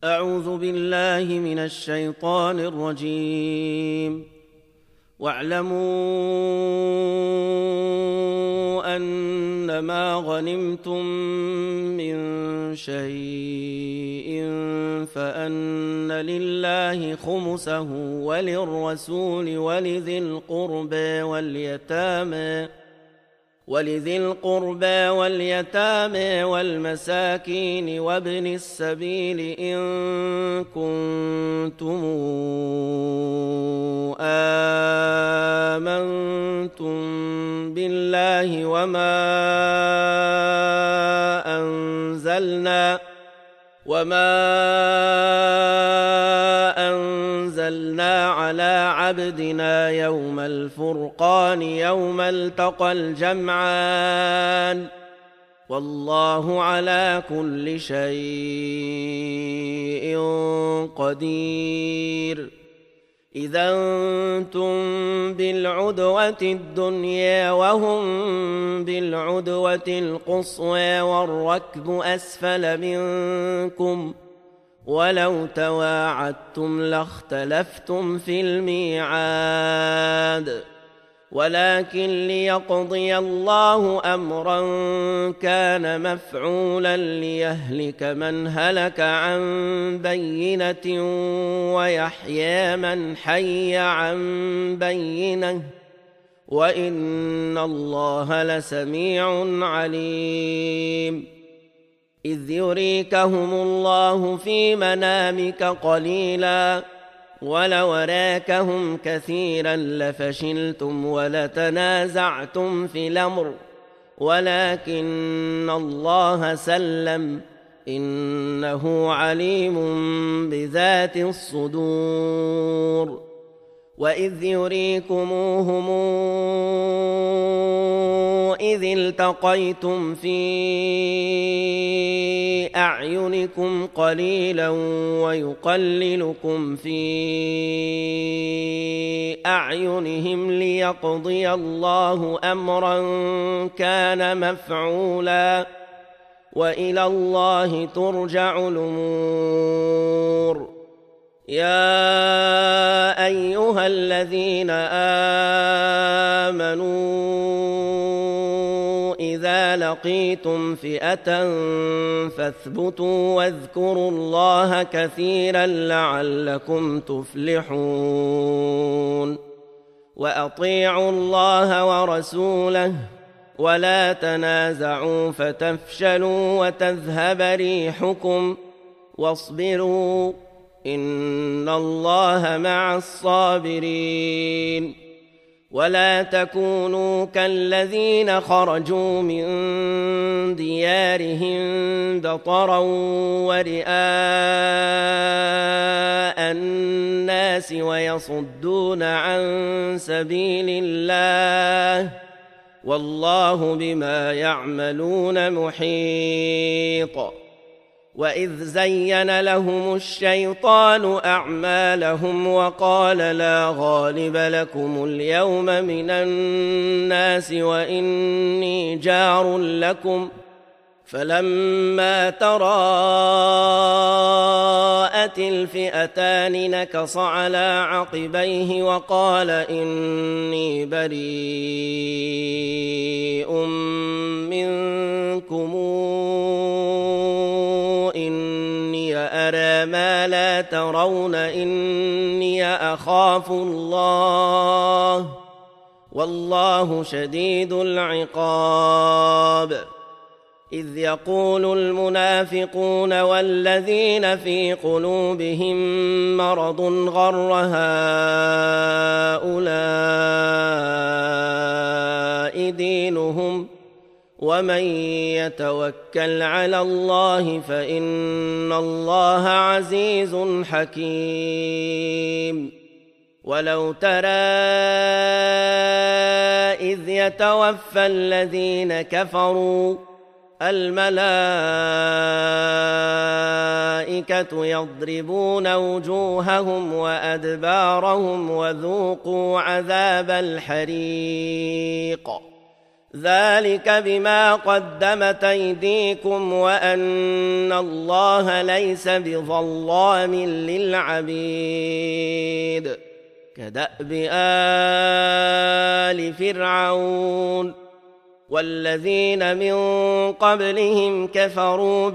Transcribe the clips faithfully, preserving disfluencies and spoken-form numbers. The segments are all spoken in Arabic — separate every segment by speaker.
Speaker 1: أعوذ بالله من الشيطان الرجيم. واعلموا أنما غنمتم من شيء فأن لله خمسه وللرسول ولذي القربى واليتامى ولذي القربى واليتامى والمساكين وابن السبيل إن كنتم آمنتم بالله وما أنزلنا وما أنزلنا على عبدنا يوم الفرقان يوم التقى الجمعان والله على كل شيء قدير. إذا أنتم بالعدوة الدنيا وهم بالعدوة القصوى والركب أسفل منكم ولو تواعدتم لاختلفتم في الميعاد ولكن ليقضي الله أمرا كان مفعولا ليهلك من هلك عن بينة ويحيى من حي عن بينة وإن الله لسميع عليم. إذ يريكهم الله في منامك قليلا ولو أراكهم كثيرا لفشلتم ولتنازعتم في الأمر ولكن الله سلم إنه عليم بذات الصدور. وإذ يريكموهم إذ التقيتم في أعينكم قليلا ويقللكم في أعينهم ليقضي الله أمرا كان مفعولا وإلى الله ترجع الأمور. يا أيها الذين آمنوا إذا لقيتم فئة فاثبتوا واذكروا الله كثيرا لعلكم تفلحون. وأطيعوا الله ورسوله ولا تنازعوا فتفشلوا وتذهب ريحكم واصبروا إن الله مع الصابرين. ولا تكونوا كالذين خرجوا من ديارهم بطرا ورئاء الناس ويصدون عن سبيل الله والله بما يعملون محيط. وإذ زين لهم الشيطان أعمالهم وقال لا غالب لكم اليوم من الناس وإني جار لكم فلما تراءت الفئتان نكص على عقبيه وقال إني بريء منكم إني أرى ما لا ترون إني أخاف الله والله شديد العقاب. إذ يقول المنافقون والذين في قلوبهم مرض غر هؤلاء دينهم ومن يتوكل على الله فإن الله عزيز حكيم. ولو ترى إذ يتوفى الذين كفروا الملائكة يضربون وجوههم وأدبارهم وذوقوا عذاب الحريق ذلك بما قدمت أيديكم وأن الله ليس بظلام للعبيد. كدأب آل فرعون والذين من قبلهم كفروا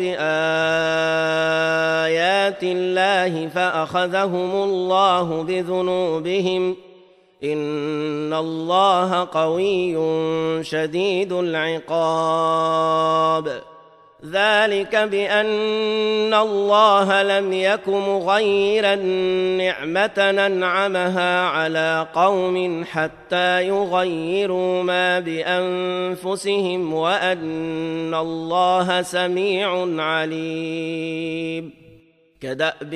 Speaker 1: بآيات الله فأخذهم الله بذنوبهم إن الله قوي شديد العقاب. ذلك بأن الله لم يك مغيرا نعمة أنعمها على قوم حتى يغيروا ما بأنفسهم وأن الله سميع عليم. كدأب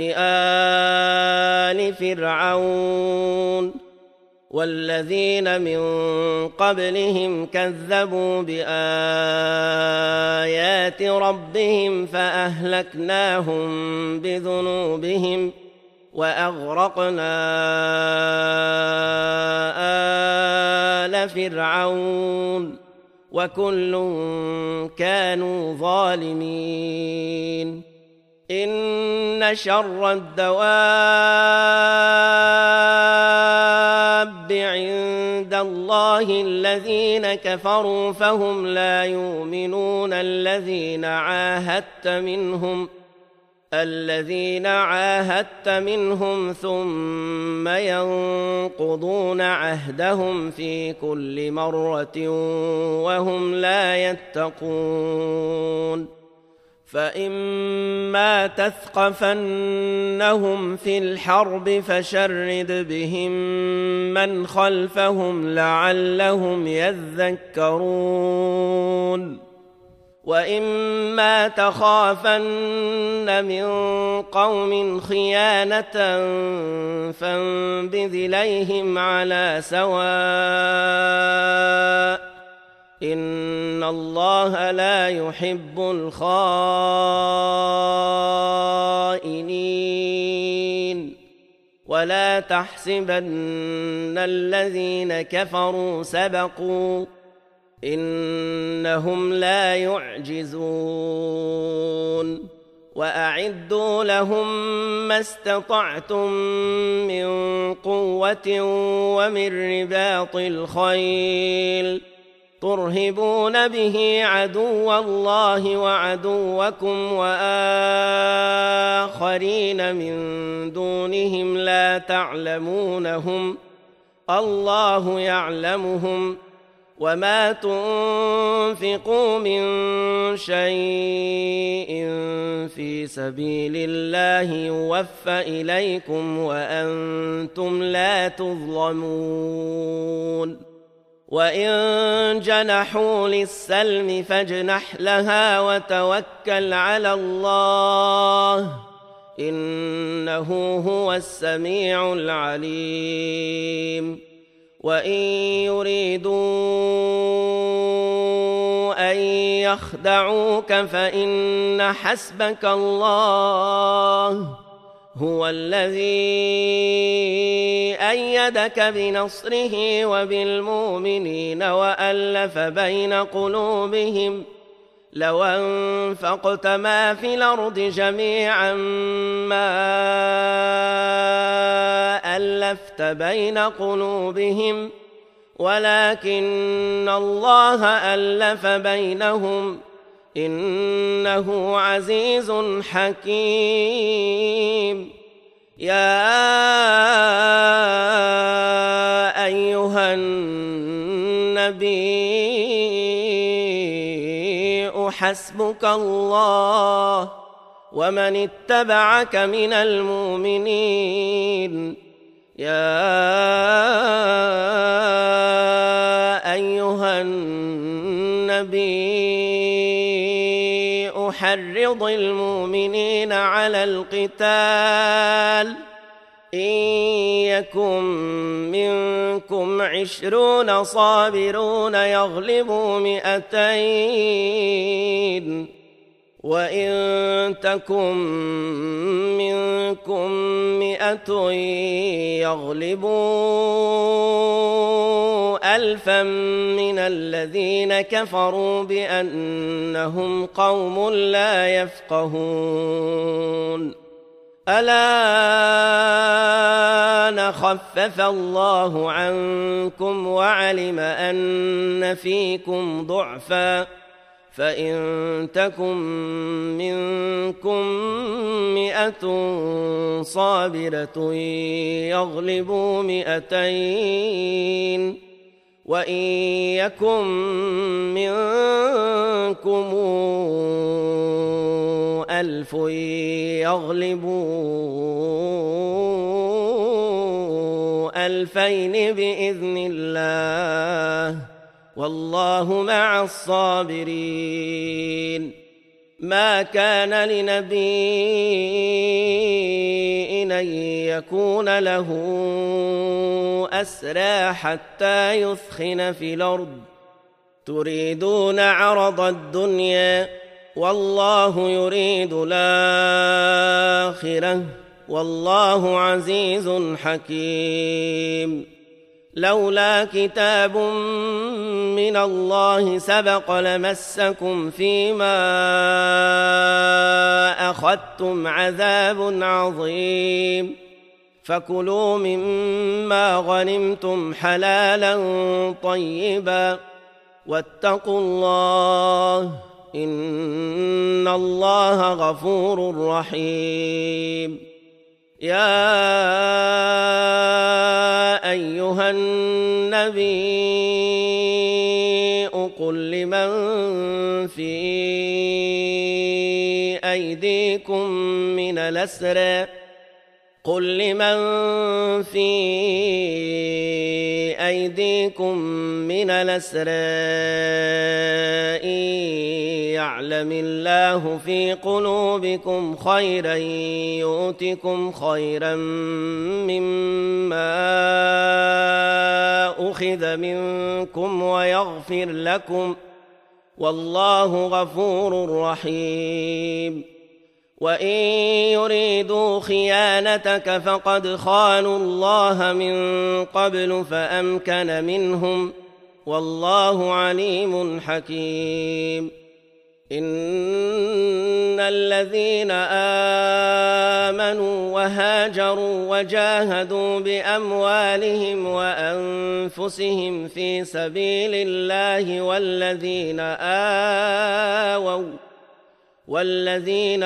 Speaker 1: آل فرعون والذين من قبلهم كذبوا بآيات ربهم فأهلكناهم بذنوبهم وأغرقنا آل فرعون وكل كانوا ظالمين. إن شر الدواب عند الله الذين كفروا فهم لا يؤمنون الذين عاهدت منهم الذين عاهدت منهم ثم ينقضون عهدهم في كل مرة وهم لا يتقون. فإما تثقفنهم في الحرب فشرد بهم من خلفهم لعلهم يذكرون. وإما تخافن من قوم خيانة فانبذ إليهم على سواء إن الله لا يحب الخائنين. ولا تحسبن الذين كفروا سبقوا إنهم لا يعجزون. وأعدوا لهم ما استطعتم من قوة ومن رباط الخيل ترهبون به عدو الله وعدوكم وآخرين من دونهم لا تعلمونهم الله يعلمهم. وما تنفقوا من شيء في سبيل الله يوفى إليكم وأنتم لا تظلمون. وإن جنحوا للسلم فاجنح لها وتوكل على الله إنه هو السميع العليم. وإن يريدوا أن يخدعوك فإن حسبك الله هو الذي أيدك بنصره وبالمؤمنين وألف بين قلوبهم لو أنفقت ما في الأرض جميعا ما ألفت بين قلوبهم ولكن الله ألف بينهم إنه عزيز حكيم. يا أيها النبي حسبك الله ومن اتبعك من المؤمنين. يا أيها النبي حرض المؤمنين على القتال إن يكن منكم عشرون صابرون يغلبوا مئتين وإن تكن منكم مئة مئة يغلبوا ألفا من الذين كفروا بأنهم قوم لا يفقهون الآن خفف الله عنكم وعلم أن فيكم ضعفا فإن تكن منكم مئة صابرة يغلبوا مئتين وإن يكن منكم ألف يغلبوا ألفين بإذن الله والله مع الصابرين ما كان لنبي أن يكون له أسرى حتى يثخن في الأرض تريدون عرض الدنيا والله يريد الآخرة والله عزيز حكيم لولا كتاب من الله سبق لمسكم فيما أخذتم عذاب عظيم فكلوا مما غنمتم حلالا طيبا واتقوا الله إن الله غفور رحيم يا أيها النبي قل لمن في أيديكم من الأسرى قل لمن في أيديكم من الأسرى إن يعلم الله في قلوبكم خيرا يؤتكم خيرا مما أخذ منكم ويغفر لكم والله غفور رحيم وإن يريدوا خيانتك فقد خانوا الله من قبل فأمكن منهم والله عليم حكيم إن الذين آمنوا وهاجروا وجاهدوا بأموالهم وأنفسهم في سبيل الله والذين آووا والذين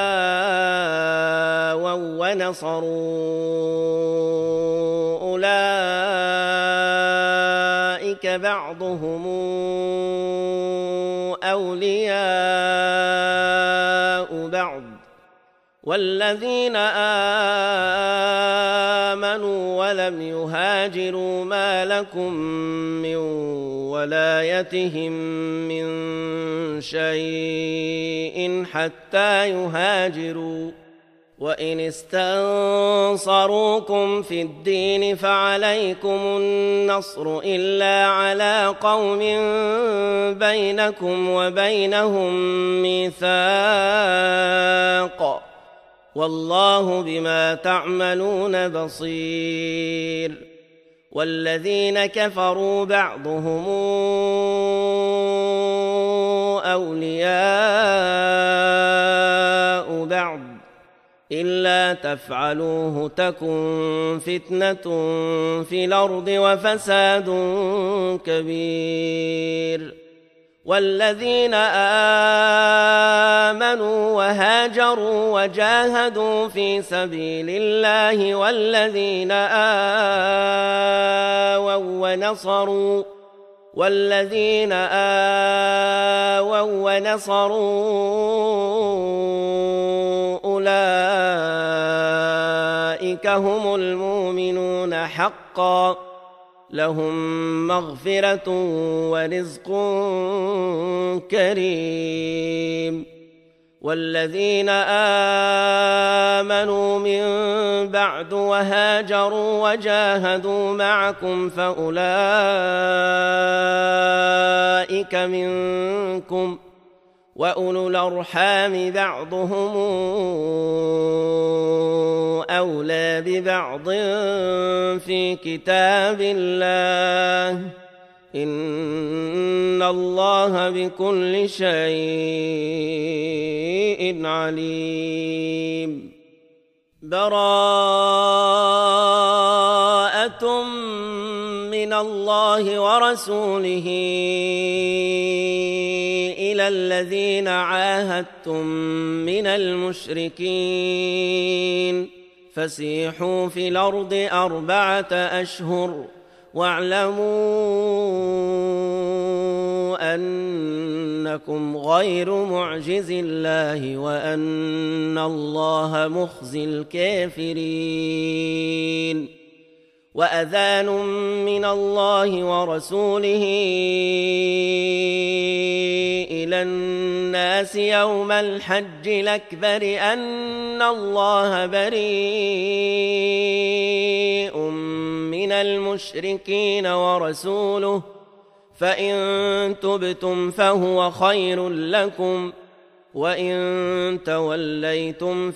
Speaker 1: آووا ونصروا أولئك بعضهم أولياء بعض والذين آمنوا ولم يهاجروا ما لكم من ولايتهم من شيء حتى يهاجروا وإن استنصروكم في الدين فعليكم النصر إلا على قوم بينكم وبينهم ميثاق والله بما تعملون بصير والذين كفروا بعضهم أولياء بعض إلا تفعلوه تكن فتنة في الأرض وفساد كبير والذين آمنوا وهاجروا وجاهدوا في سبيل الله والذين آووا ونصروا والذين آووا ونصروا أولئك هم المؤمنون حقا لهم مغفرة ورزق كريم والذين آمنوا من بعد وهاجروا وجاهدوا معكم فأولئك منكم وأولو الأرحام بعضهم أولى ببعض في كتاب الله إن الله بكل شيء عليم براءة من الله ورسوله إلى الذين عاهدتم من المشركين فسيحوا في الأرض أربعة أشهر واعلموا أنكم غير معجز الله وأن الله مخزي الكافرين وأذان من الله ورسوله إلى الناس يوم الحج الأكبر أن الله بريء من المشركين ورسوله فإن تبتم فهو خير لكم وإن توليتم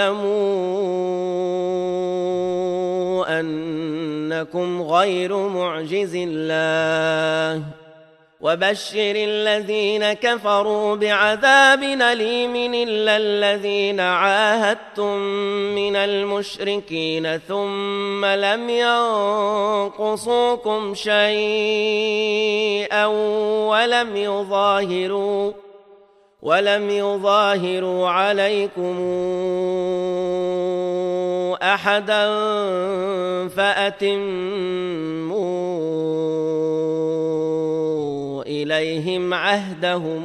Speaker 1: فاعلموا أنكم غير معجز الله وبشر الذين كفروا بعذاب أليم إلا الذين عاهدتم من المشركين ثم لم ينقصوكم شيئا ولم يظاهروا ولم يظاهروا عليكم أحدا فأتموا إليهم عهدهم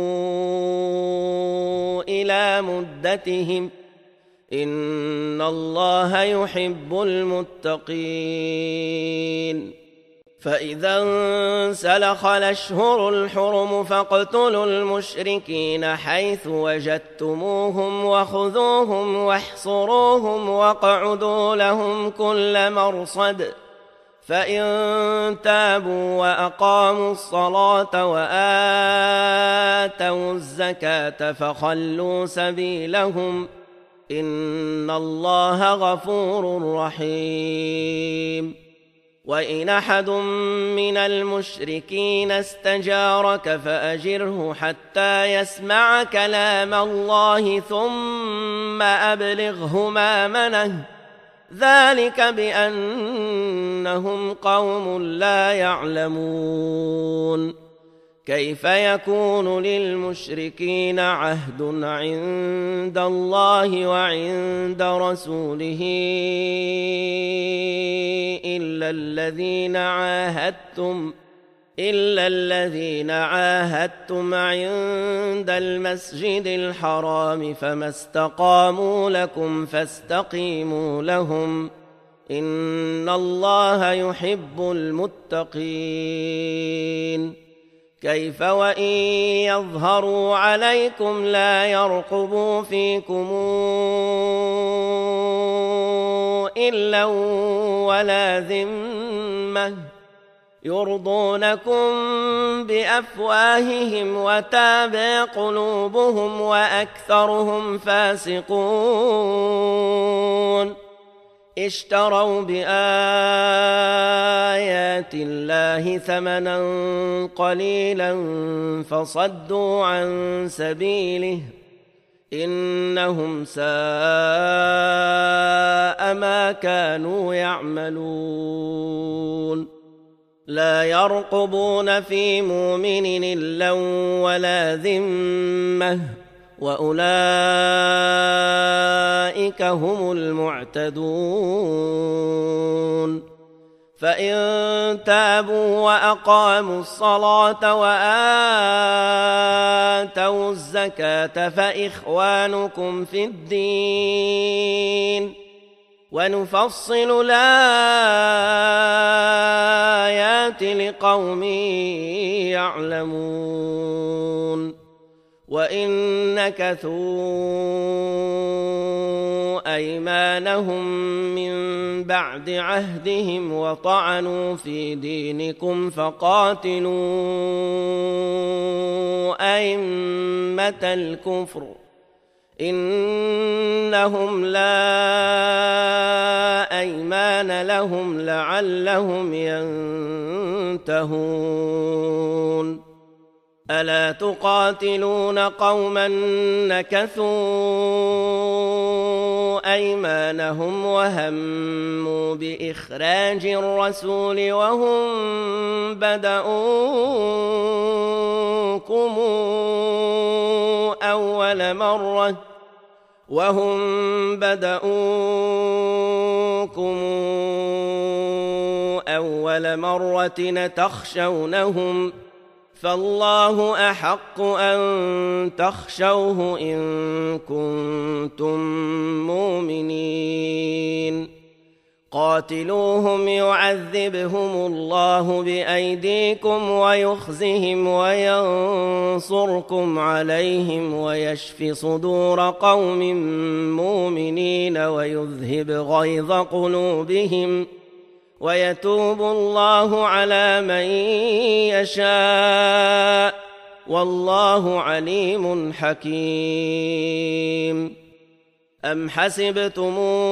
Speaker 1: إلى مدتهم إن الله يحب المتقين فإذا انسلخ الأشهر الحرم فاقتلوا المشركين حيث وجدتموهم وخذوهم واحصروهم واقعدوا لهم كل مرصد فإن تابوا وأقاموا الصلاة وآتوا الزكاة فخلوا سبيلهم إن الله غفور رحيم وإن أحد من المشركين استجارك فأجره حتى يسمع كلام الله ثم أبلغه مأمنه ذلك بأنهم قوم لا يعلمون كيف يكون للمشركين عهد عند الله وعند رسوله إلا الذين عاهدتم إلا الذين عاهدتم عند المسجد الحرام فما استقاموا لكم فاستقيموا لهم إن الله يحب المتقين كيف وإن يظهروا عليكم لا يرقبوا فيكم إلا ولا ذمة يرضونكم بأفواههم وتابع قلوبهم وأكثرهم فاسقون اشتروا بآيات الله ثمنا قليلا فصدوا عن سبيله إنهم ساء ما كانوا يعملون لا يرقبون في مؤمن إلا ولا ذمة وأولئك هم المعتدون فإن تابوا وأقاموا الصلاة وآتوا الزكاة فإخوانكم في الدين ونفصل الآيات لقوم يعلمون وإن نكثوا أيمانهم من بعد عهدهم وطعنوا في دينكم فقاتلوا أئمة الكفر إنهم لا أيمان لهم لعلهم ينتهون ألا تقاتلون قوما نكثوا أيمانهم وهموا بإخراج الرسول وهم بدؤوكم أول مرة وهم بدؤوكم أول مرة تخشونهم فالله أحق أن تخشوه إن كنتم مؤمنين قاتلوهم يعذبهم الله بأيديكم ويخزهم وينصركم عليهم ويشف صدور قوم مؤمنين ويذهب غيظ قلوبهم ويتوب الله على من يشاء والله عليم حكيم أم حسبتم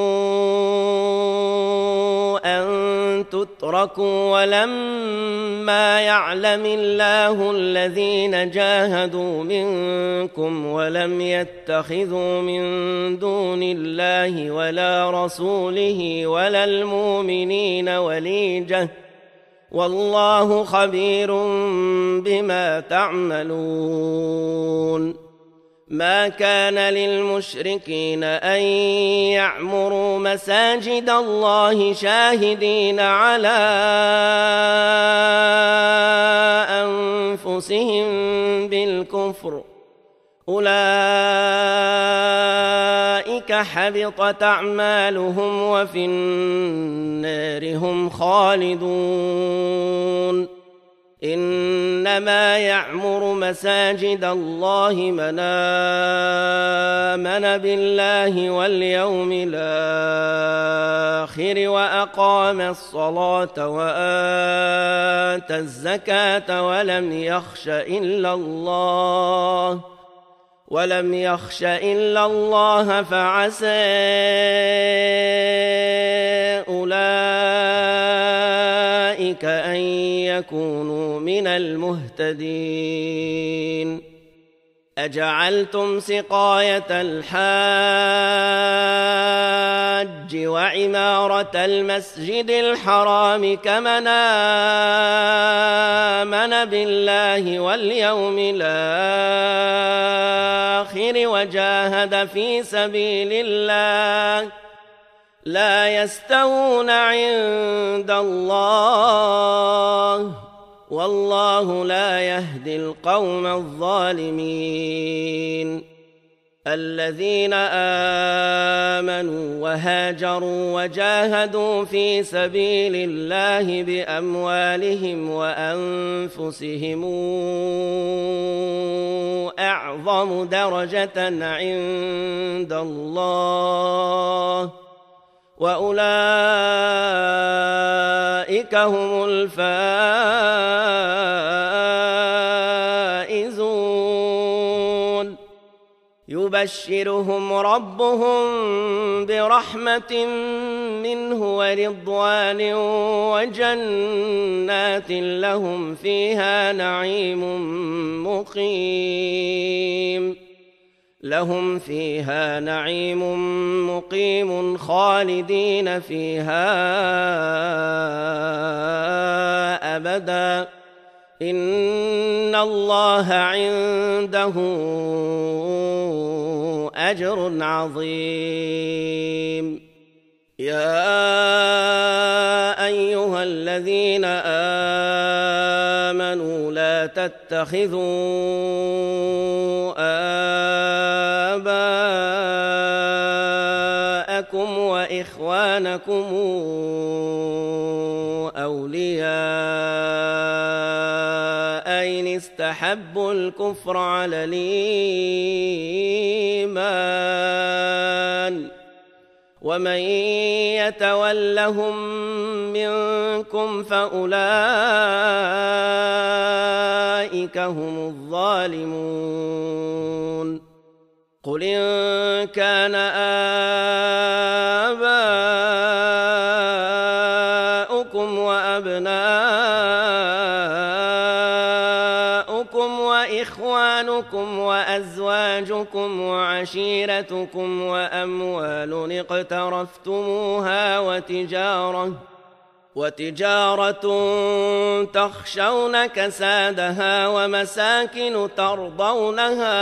Speaker 1: أن تتركوا ولما يعلم الله الذين جاهدوا منكم ولم يتخذوا من دون الله ولا رسوله ولا المؤمنين وليجة والله خبير بما تعملون ما كان للمشركين أن يعمروا مساجد الله شاهدين على أنفسهم بالكفر أولئك حبطت أعمالهم وفي النار هم خالدون إنما يعمر مساجد الله من آمن بالله واليوم الآخر وأقام الصلاة وآتى الزكاة ولم يخش إلا الله ولم يخش إلا الله فعسى أولئك أن يكونوا من المهتدين أجعلتم سقاية الحاج وعمارة المسجد الحرام كمن آمن بالله واليوم الآخر وجاهد في سبيل الله لا يستوون عند الله والله لا يهدي القوم الظالمين الذين آمنوا وهاجروا وجاهدوا في سبيل الله بأموالهم وأنفسهم أعظم درجة عند الله وأولئك هم الفائزون يبشرهم ربهم برحمة منه ورضوان وجنات لهم فيها نعيم مقيم لهم فيها نعيم مقيم خالدين فيها أبدا إن الله عنده أجر عظيم يا أيها الذين آمنوا لا تتخذوا آباءكم وإخوانكم أولياء إن استحبوا الكفر على الإيمان ومن يتولهم منكم فأولئك هم الظالمون قل إن كان آباؤكم وأبناؤكم وإخوانكم وأزواجكم وعشيرتكم وأموال اقترفتموها وتجارة وتجارة تخشون كسادها ومساكن ترضونها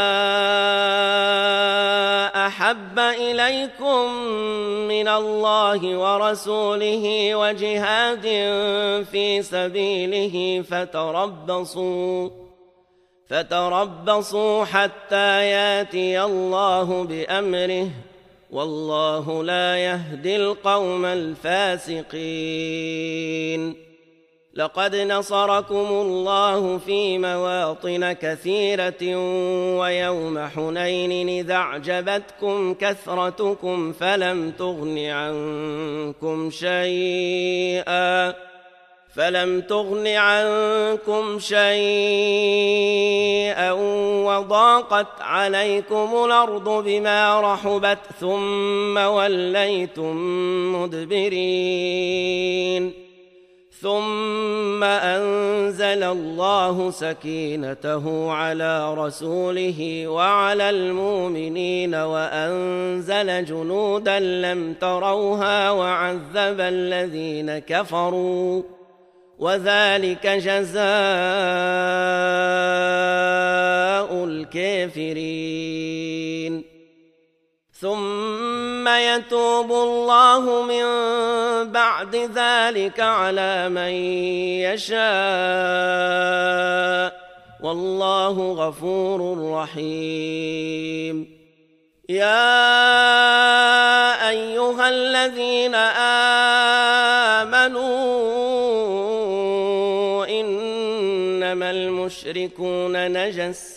Speaker 1: أحب إليكم من الله ورسوله وجهاد في سبيله فتربصوا فتربصوا حتى ياتي الله بأمره والله لا يهدي القوم الفاسقين. لقد نصركم الله في مواطن كثيرة ويوم حنين إذا أعجبتكم كثرتكم فلم تغن عنكم شيئا فلم تغن عنكم شيئا وضاقت عليكم الأرض بما رحبت ثم وليتم مدبرين ثم أنزل الله سكينته على رسوله وعلى المؤمنين وأنزل جنودا لم تروها وعذب الذين كفروا وذلك جزاء الكافرين. ثم يتوب الله من بعد ذلك على من يشاء والله غفور رحيم. يا أيها الذين آمنوا إنما المشركون نجس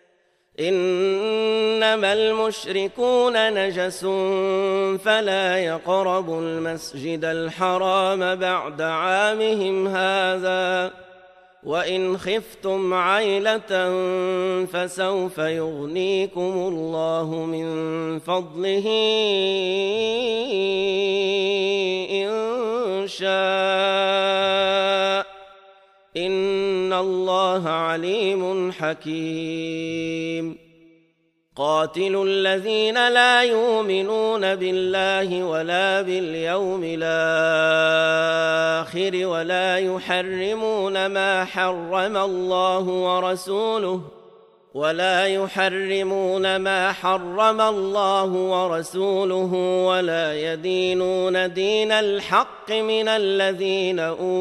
Speaker 1: إنما المشركون نجس فلا يقربوا المسجد الحرام بعد عامهم هذا وإن خفتم عيلة فسوف يغنيكم الله من فضله إن شاء إن الله عليم حكيم. قاتلوا الذين لا يؤمنون بالله ولا باليوم الآخر ولا يحرمون ما حرم الله ورسوله ولا يحرمون ما حرم الله ورسوله ولا يدينون دين الحق من الذين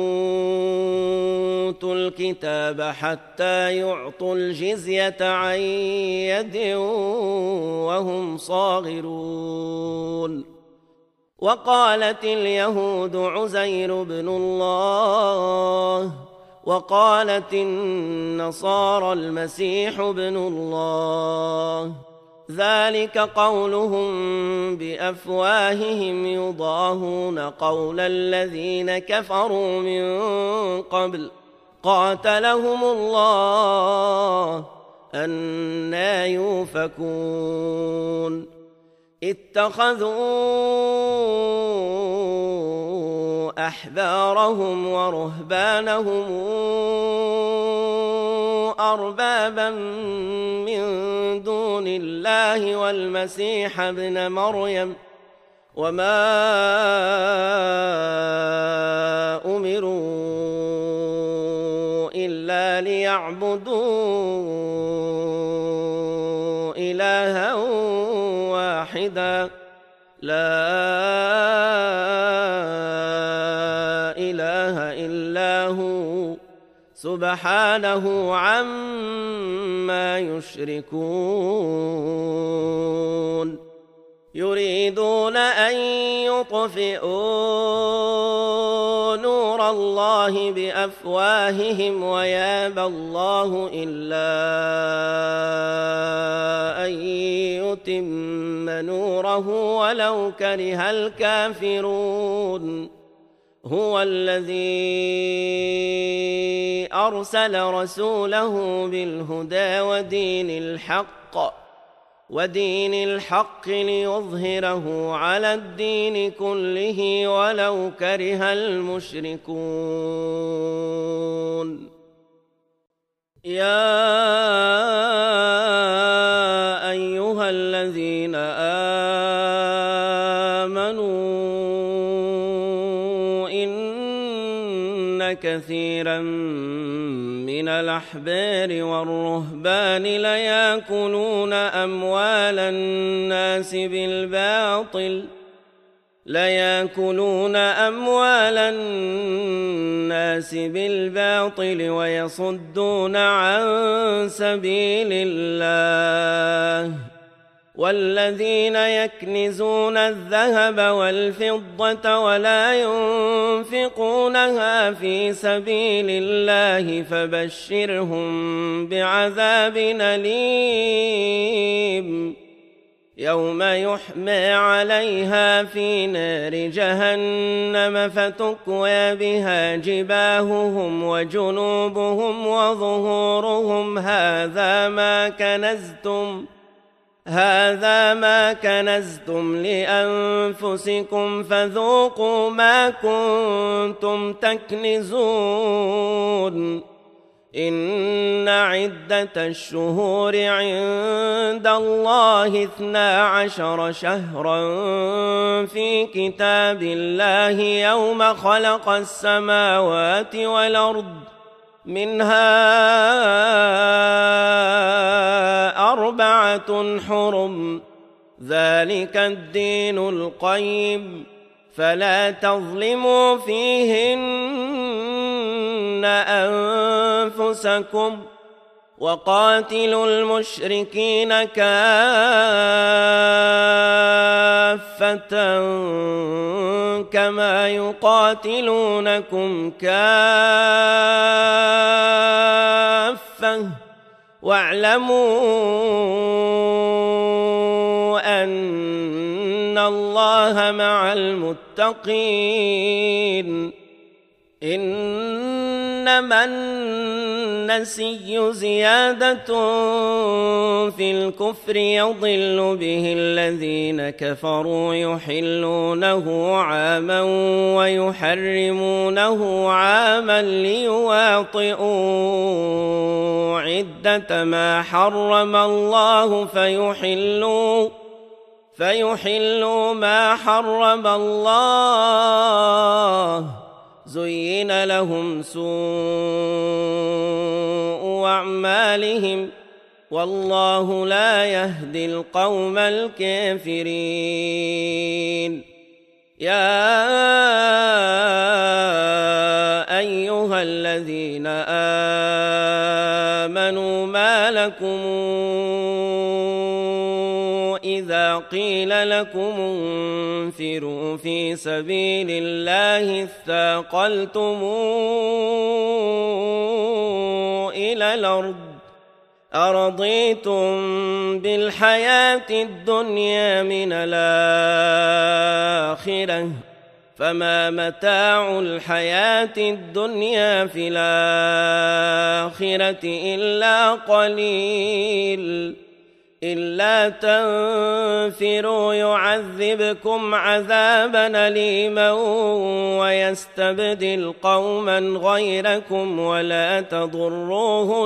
Speaker 1: أوتوا الكتاب حتى يعطوا الجزية عن يد وهم صاغرون. وقالت اليهود عزير بن الله وقالت النصارى المسيح ابن الله ذلك قولهم بأفواههم يضاهون قول الذين كفروا من قبل قاتلهم الله أنى يؤفكون. اتخذوا أحبارهم ورهبانهم أربابا من دون الله والمسيح ابن مريم وما أمروا إلا ليعبدوا إلها واحدا لا إله إلا هو سبحانه عما يشركون. يريدون أن يطفئوا نور الله بأفواههم ويابى الله إلا أن يتم نوره ولو كره الكافرون. هو الذي أرسل رسوله بالهدى ودين الحق ودين الحق ليظهره على الدين كله ولو كره المشركون. يا أيها الذين آمنوا إن كثيرا من الأحبار والرهبان ليأكلون أموال الناس بالباطل ليأكلون أموال الناس بالباطل ويصدون عن سبيل الله. والذين يكنزون الذهب والفضة ولا ينفقونها في سبيل الله فبشرهم بعذاب أليم يوم يحمى عليها في نار جهنم فتكوى بها جباههم وجنوبهم وظهورهم هذا ما كنزتم هذا ما كنزتم لأنفسكم فذوقوا ما كنتم تكنزون. إن عدة الشهور عند الله اثنا عشر شهرا في كتاب الله يوم خلق السماوات والأرض منها أربعة حرم ذلك الدين القيم فلا تظلموا فيهن أنفسكم وقاتلوا المشركين كافة كما يقاتلونكم كافة واعلموا أن الله مع المتقين. إنما النسي زيادة في الكفر يضل به الذين كفروا يحلونه عاما ويحرمونه عاما ليواطئوا عدة ما حرم الله فيحلوا فيحلوا ما حرم الله زين لهم سوء أعمالهم والله لا يهدي القوم الكافرين. يا أيها الذين آمنوا ما لكم إذا قيل لكم انفروا في سبيل الله اثاقلتم إلى الأرض أرضيتم بالحياة الدنيا من الآخرة فما متاع الحياة الدنيا في الآخرة إلا قليل. إلا تنفروا يعذبكم عذابا أليما ويستبدل قوما غيركم ولا تضروه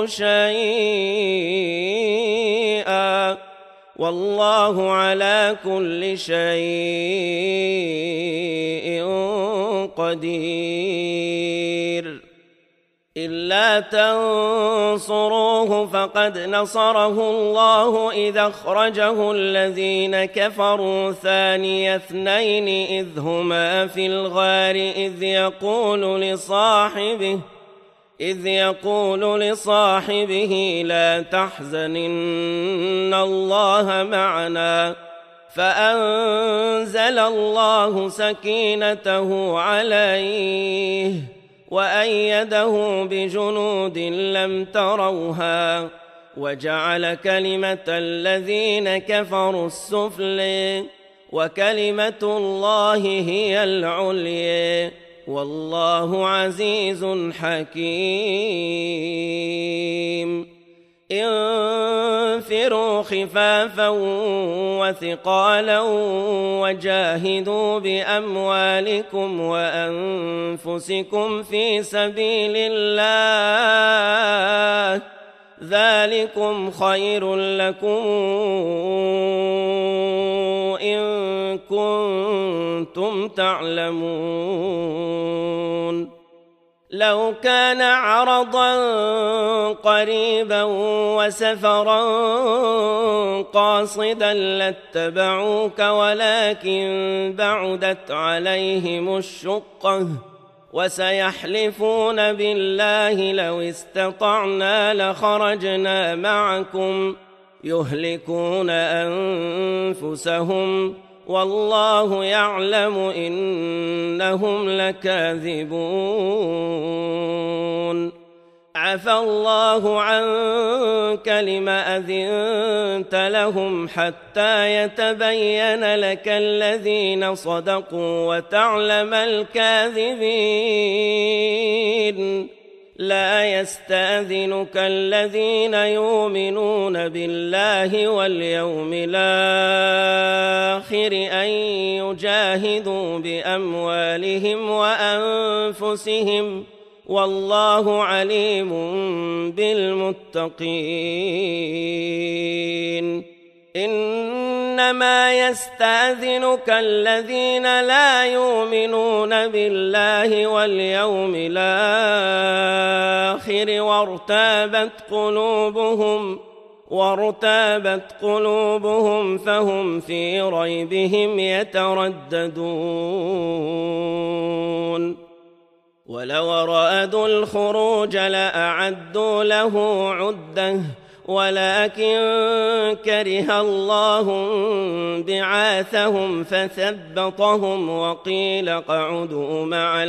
Speaker 1: شيئا والله على كل شيء قدير. إلا تنصروه فقد نصره الله إذ أخرجه الذين كفروا ثاني اثنين إذ هما في الغار إذ يقول لصاحبه إذ يقول لصاحبه لا تحزن إن الله معنا فأنزل الله سكينته عليه وأيده بجنود لم تروها وجعل كلمة الذين كفروا السفلى وكلمة الله هي العليا والله عزيز حكيم. انفروا خفافا وثقالا وجاهدوا بأموالكم وأنفسكم في سبيل الله ذلكم خير لكم إن كنتم تعلمون. لو كان عرضا قريبا وسفرا قاصدا لاتبعوك ولكن بعدت عليهم الشقة وسيحلفون بالله لو استطعنا لخرجنا معكم يهلكون أنفسهم والله يعلم إنهم لكاذبون. عفى الله عنك لم أذنت لهم حتى يتبين لك الذين صدقوا وتعلم الكاذبين. لا يستأذنك الذين يؤمنون بالله واليوم الآخر أن يجاهدوا بأموالهم وأنفسهم والله عليم بالمتقين. إنما يستأذنك الذين لا يؤمنون بالله واليوم الآخر وارتابت قلوبهم وارتابت قلوبهم فهم في ريبهم يترددون. ولو أرادوا الخروج لأعدوا له عدة ولكن كره الله بعاثهم فثبطهم وقيل اقعدوا مع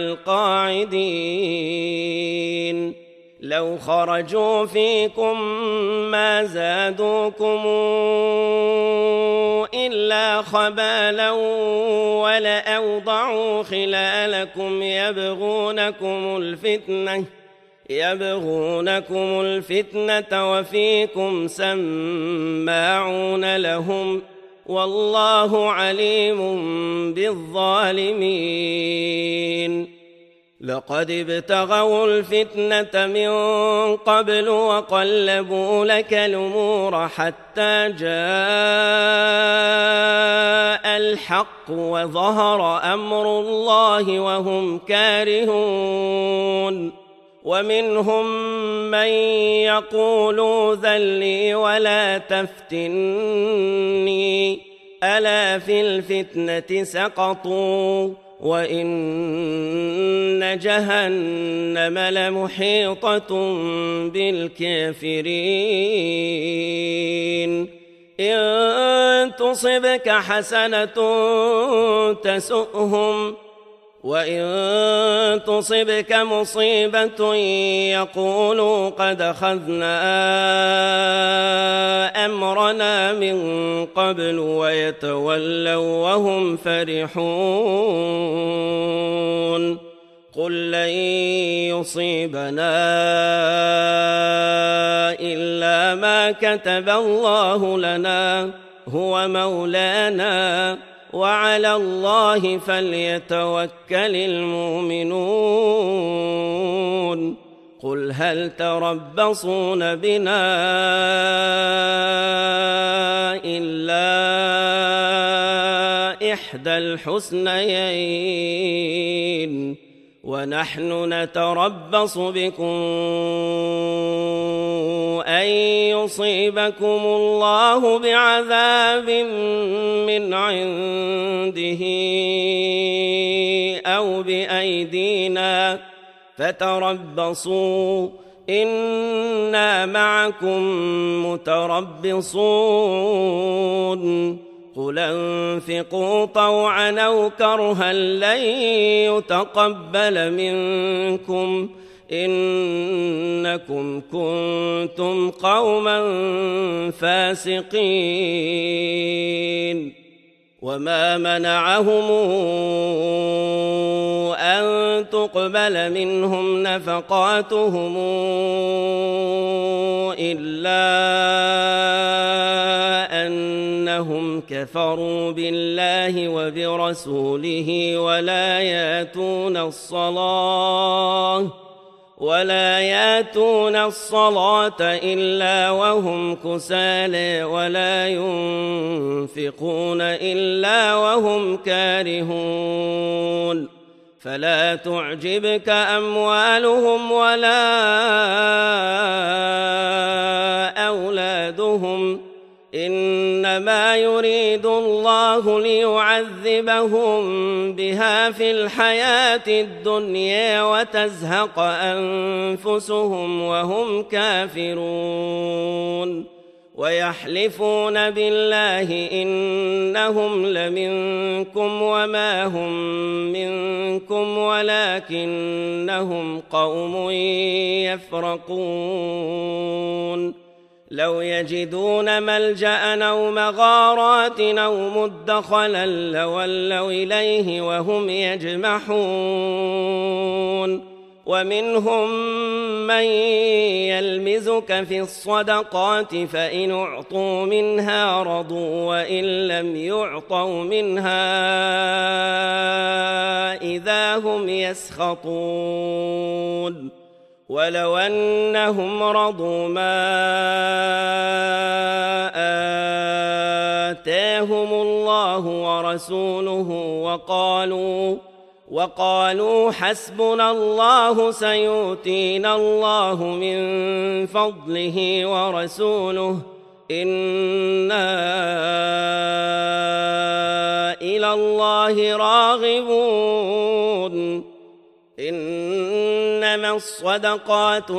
Speaker 1: القاعدين. لو خرجوا فيكم ما زادوكم إلا خبالا ولأوضعوا خلالكم يبغونكم الفتنة يبغونكم الفتنة وفيكم سماعون لهم والله عليم بالظالمين. لقد ابتغوا الفتنة من قبل وقلبوا لك الأمور حتى جاء الحق وظهر أمر الله وهم كارهون. ومنهم من يقول ذل لي ولا تفتني ألا في الفتنة سقطوا وإن جهنم لمحيطة بالكافرين. إن تصبك حسنة تسؤهم وإن تصبك مصيبة يقولوا قد أخذنا أمرنا من قبل ويتولوا وهم فرحون. قل لن يصيبنا إلا ما كتب الله لنا هو مولانا وعلى الله فليتوكل المؤمنون. قل هل تربصون بنا إلا إحدى الحسنيين ونحن نتربص بكم أن يصيبكم الله بعذاب من عنده أو بأيدينا فتربصوا إنا معكم متربصون. قل انفقوا طوعا أو كرها لن يتقبل منكم إنكم كنتم قوما فاسقين. وما منعهم أن تقبل منهم نفقاتهم إلا أنهم كفروا بالله وبرسوله ولا يأتون الصلاة ولا يأتون الصلاة إلا وهم كسالى ولا ينفقون إلا وهم كارهون فلا تعجبك أموالهم ولا أولادهم إنما يريد الله ليعذبهم بها في الحياة الدنيا وتزهق أنفسهم وهم كافرون ويحلفون بالله إنهم لمنكم وما هم منكم ولكنهم قوم يفرقون لو يجدون ملجأ أو مغارات أو مدخلا لولوا إليه وهم يجمحون ومنهم من يلمزك في الصدقات فإن أعطوا منها رضوا وإن لم يعطوا منها إذا هم يسخطون ولو أنهم رضوا ما آتاهم الله ورسوله وقالوا وقالوا حسبنا الله سيؤتينا الله من فضله ورسوله إنا إلى الله راغبون إنما الصدقات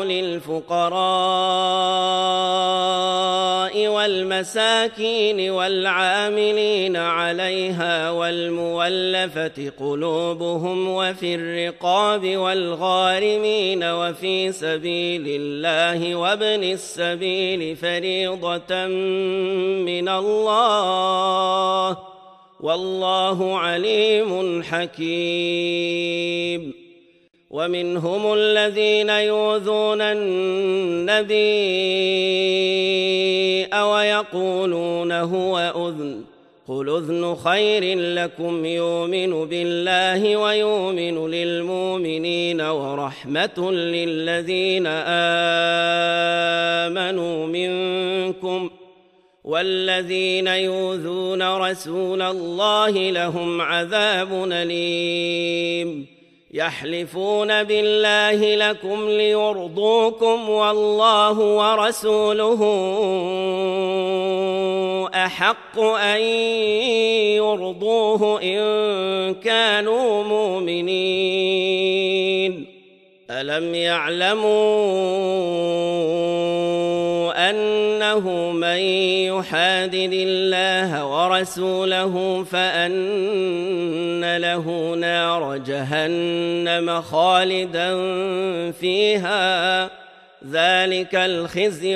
Speaker 1: للفقراء والمساكين والعاملين عليها والمولفة قلوبهم وفي الرقاب والغارمين وفي سبيل الله وابن السبيل فريضة من الله والله عليم حكيم ومنهم الذين يؤذون النبي ويقولون هو أذن قل أذن خير لكم يؤمن بالله ويؤمن للمؤمنين ورحمة للذين آمنوا منكم والذين يؤذون رسول الله لهم عذاب أليم يحلفون بالله لكم ليرضوكم والله ورسوله أحق أن يرضوه إن كانوا مؤمنين ألم يعلموا أنه من يحادد الله ورسوله فأن له نار جهنم خالدا فيها ذلك الخزي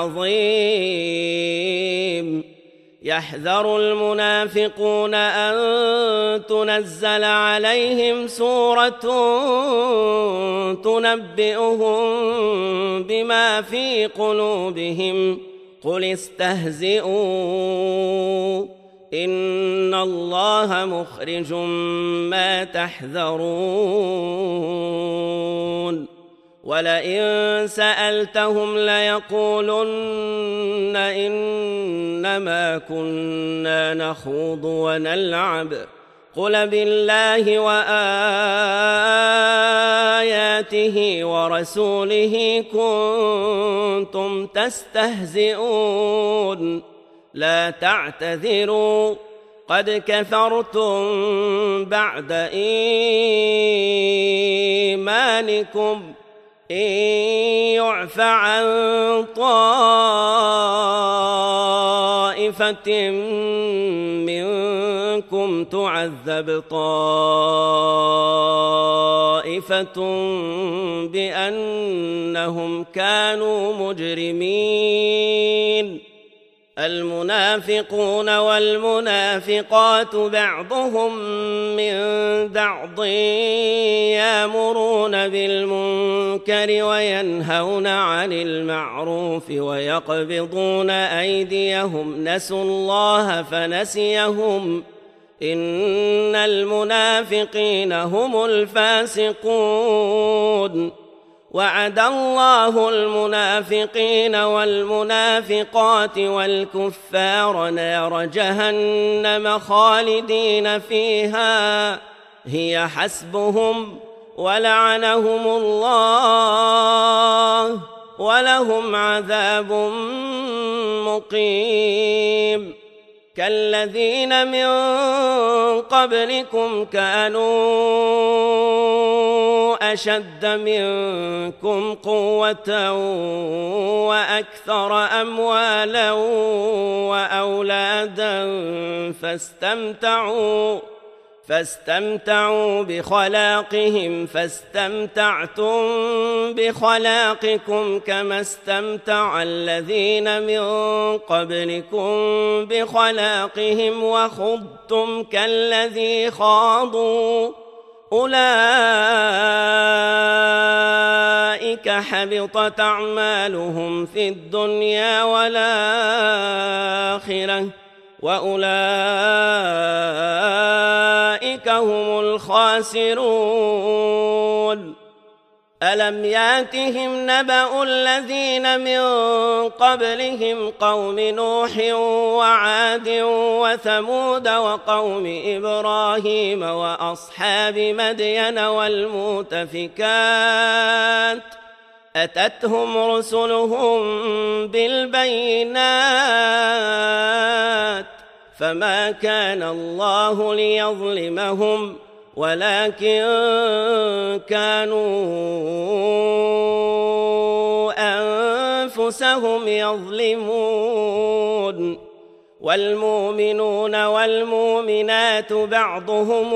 Speaker 1: العظيم يحذر المنافقون أن تنزل عليهم سورة تنبئهم بما في قلوبهم قل استهزئوا إن الله مخرج ما تحذرون ولئن سألتهم ليقولن إنما كنا نخوض ونلعب قل بالله وآياته ورسوله كنتم تستهزئون لا تعتذروا قد كفرتم بعد إيمانكم إن يعف عن طائفة منكم تعذب طائفة بأنهم كانوا مجرمين المنافقون والمنافقات بعضهم من بعض يأمرون بالمنكر وينهون عن المعروف ويقبضون أيديهم نسوا الله فنسيهم إن المنافقين هم الفاسقون وعد الله المنافقين والمنافقات والكفار نار جهنم خالدين فيها هي حسبهم ولعنهم الله ولهم عذاب مقيم كالذين من قبلكم كانوا أشد منكم قوة وأكثر أموالا وأولادا فاستمتعوا فاستمتعوا بخلاقهم فاستمتعتم بخلاقكم كما استمتع الذين من قبلكم بخلاقهم وخضتم كالذي خاضوا أولئك حبطت أعمالهم في الدنيا والآخرة وأولئك هم الخاسرون ألم ياتهم نبأ الذين من قبلهم قوم نوح وعاد وثمود وقوم إبراهيم وأصحاب مدين والمؤتفكات أتتهم رسلهم بالبينات فما كان الله ليظلمهم ولكن كانوا أنفسهم يظلمون والمؤمنون والمؤمنات بعضهم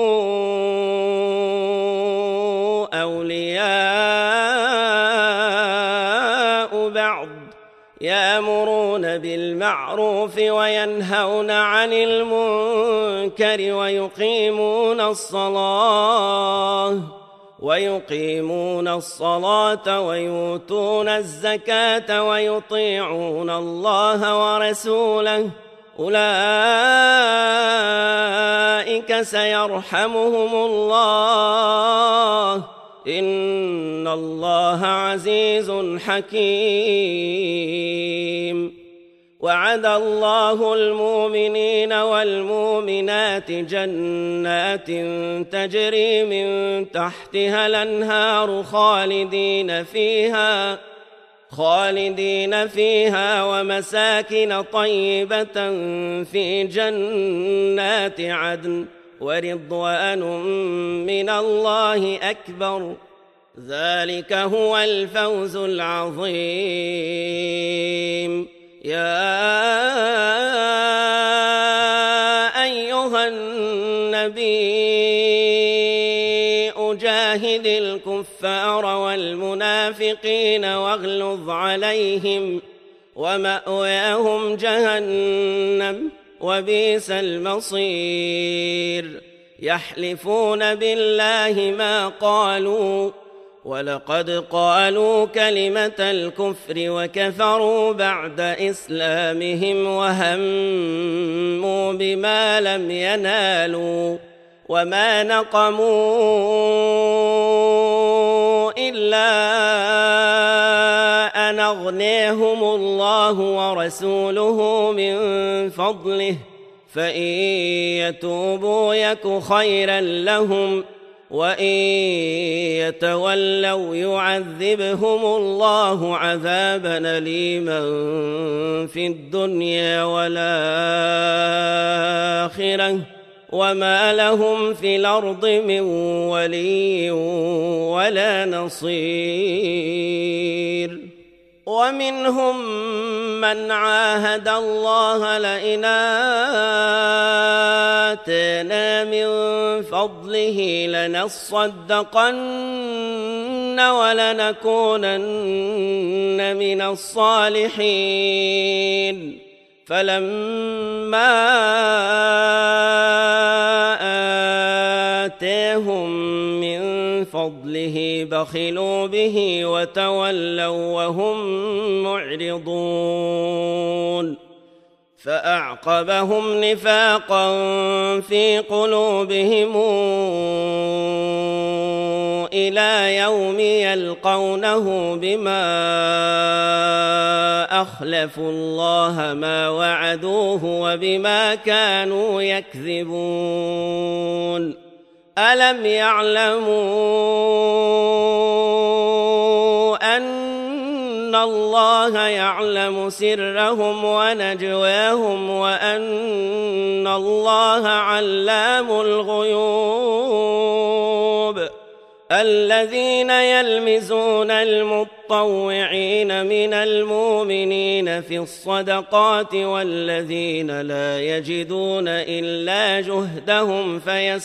Speaker 1: أولياء بعض يأمرون بالمعروف وينهون عن المنكر ويقيمون الصلاة ويقيمون الصلاة ويؤتون الزكاة ويطيعون الله ورسوله أولئك سيرحمهم الله إن الله عزيز حكيم وعد الله المؤمنين والمؤمنات جنات تجري من تحتها الأنهار خالدين فيها خالدين فيها ومساكن طيبة في جنات عدن ورضوان من الله أكبر ذلك هو الفوز العظيم يا أيها النبي أجاهد الكفار والمنافقين واغلظ عليهم ومأواهم جهنم وبئس المصير يحلفون بالله ما قالوا ولقد قالوا كلمة الكفر وكفروا بعد إسلامهم وهموا بما لم ينالوا وما نقموا إلا أن أغنيهم الله ورسوله من فضله فإن يتوبوا يك خيرا لهم وإن يتولوا يعذبهم الله عذابا أليما في الدنيا والآخرة وما لهم في الأرض من ولي ولا نصير ومنهم من عاهد الله لئن آتانا من فضله لنصدقن ولنكونن من الصالحين فلما آتاهم من فضله بخلوا به وتولوا وهم معرضون فأعقبهم نفاقا في قلوبهم إلى يوم يلقونه بما أخلفوا الله ما وعدوه وبما كانوا يكذبون ألم يعلموا أن الله يعلم سرهم ونجواهم وأن الله علام الغيوب الذين يلمزون المطوعين من المؤمنين في الصدقات والذين لا يجدون إلا جهدهم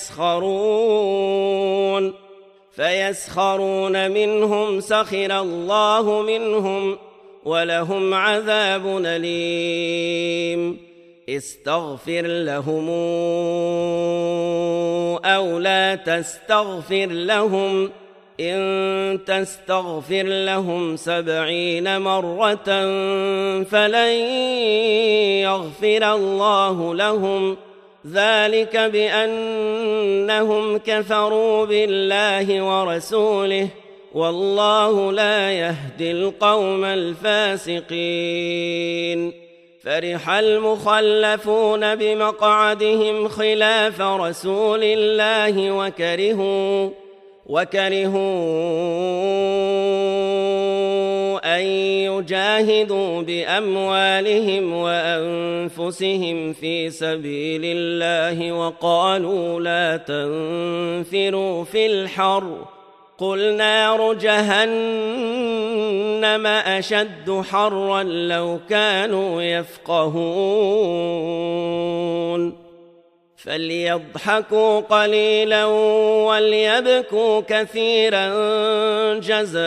Speaker 1: فيسخرون فيسخرون منهم سخر الله منهم ولهم عذاب أليم استغفر لهم أو لا تستغفر لهم إن تستغفر لهم سبعين مرة فلن يغفر الله لهم ذلك بأنهم كفروا بالله ورسوله والله لا يهدي القوم الفاسقين فرح المخلفون بمقعدهم خلاف رسول الله وكرهوا وكرهوا أن يجاهدوا بأموالهم وأنفسهم في سبيل الله وقالوا لا تنفروا في الحر قل نار جهنم أشد حرا لو كانوا يفقهون فليضحكوا قليلا وليبكوا كثيرا جزاء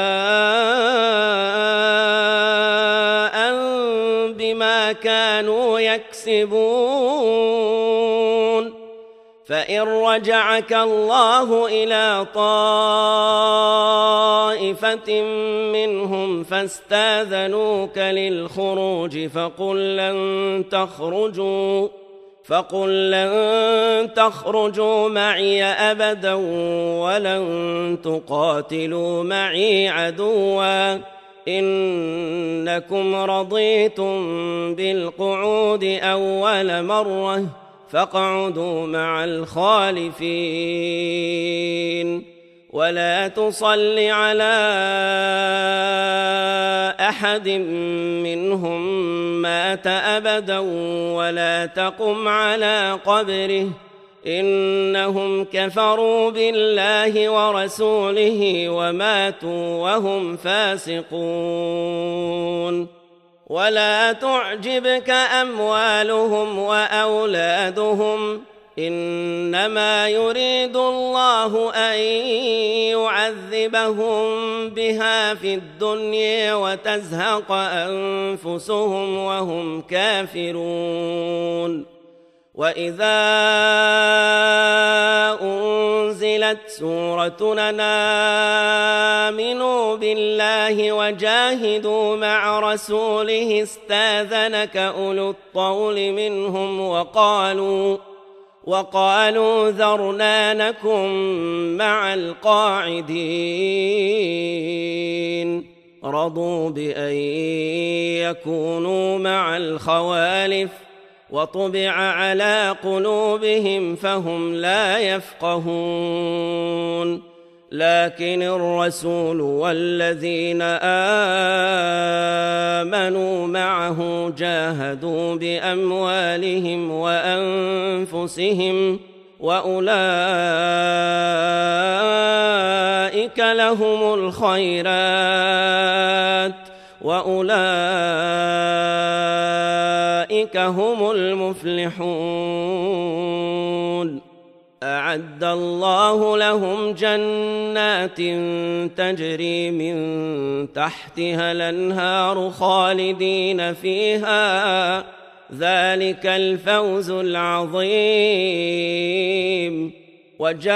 Speaker 1: بما كانوا يكسبون فإن رجعك الله إلى طائفة منهم فاستاذنوك للخروج فقل لن تخرجوا فقل لن تخرجوا معي أبدا ولن تقاتلوا معي عدوا إنكم رضيتم بالقعود أول مرة فاقعدوا مع الخالفين ولا تصل على أحد منهم مات أبدا ولا تقم على قبره إنهم كفروا بالله ورسوله وماتوا وهم فاسقون ولا تعجبك أموالهم وأولادهم إنما يريد الله أن يعذبهم بها في الدنيا وتزهق أنفسهم وهم كافرون وإذا أنزلت سورة أن آمنوا بالله وجاهدوا مع رسوله استاذنك أولو الطول منهم وقالوا وقالوا ذرنا نكن مع القاعدين رضوا بأن يكونوا مع الخوالف وطبع على قلوبهم فهم لا يفقهون لكن الرسول والذين آمنوا معه جاهدوا بأموالهم وأنفسهم وأولئك لهم الخيرات وأولئك هم المفلحون أعد الله لهم جنات تجري من تحتها الأنهار خالدين فيها ذلك الفوز العظيم وجاء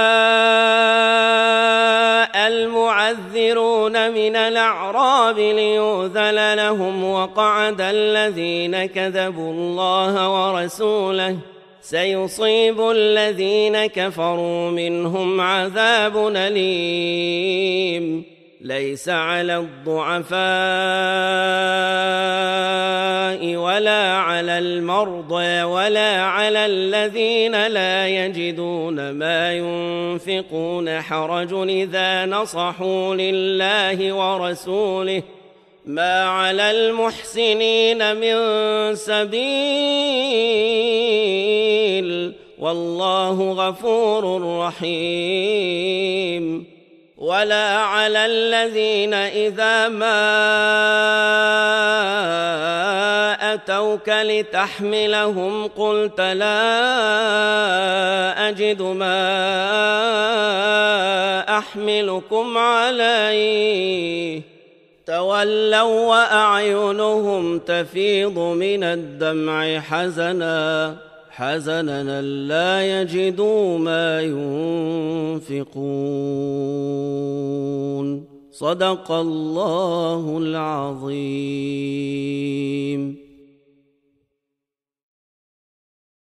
Speaker 1: المعذرون من الأعراب ليؤذن لهم وقعد الذين كذبوا الله ورسوله سيصيب الذين كفروا منهم عذاب أليم ليس على الضعفاء ولا على المرضى ولا على الذين لا يجدون ما ينفقون حرج إذا نصحوا لله ورسوله ما على المحسنين من سبيل والله غفور رحيم ولا على الذين إذا ما أتوك لتحملهم قلت لا أجد ما أحملكم عليه تولوا وأعينهم تفيض من الدمع حزنا حزنا لا يجدوا ما ينفقون صدق الله العظيم.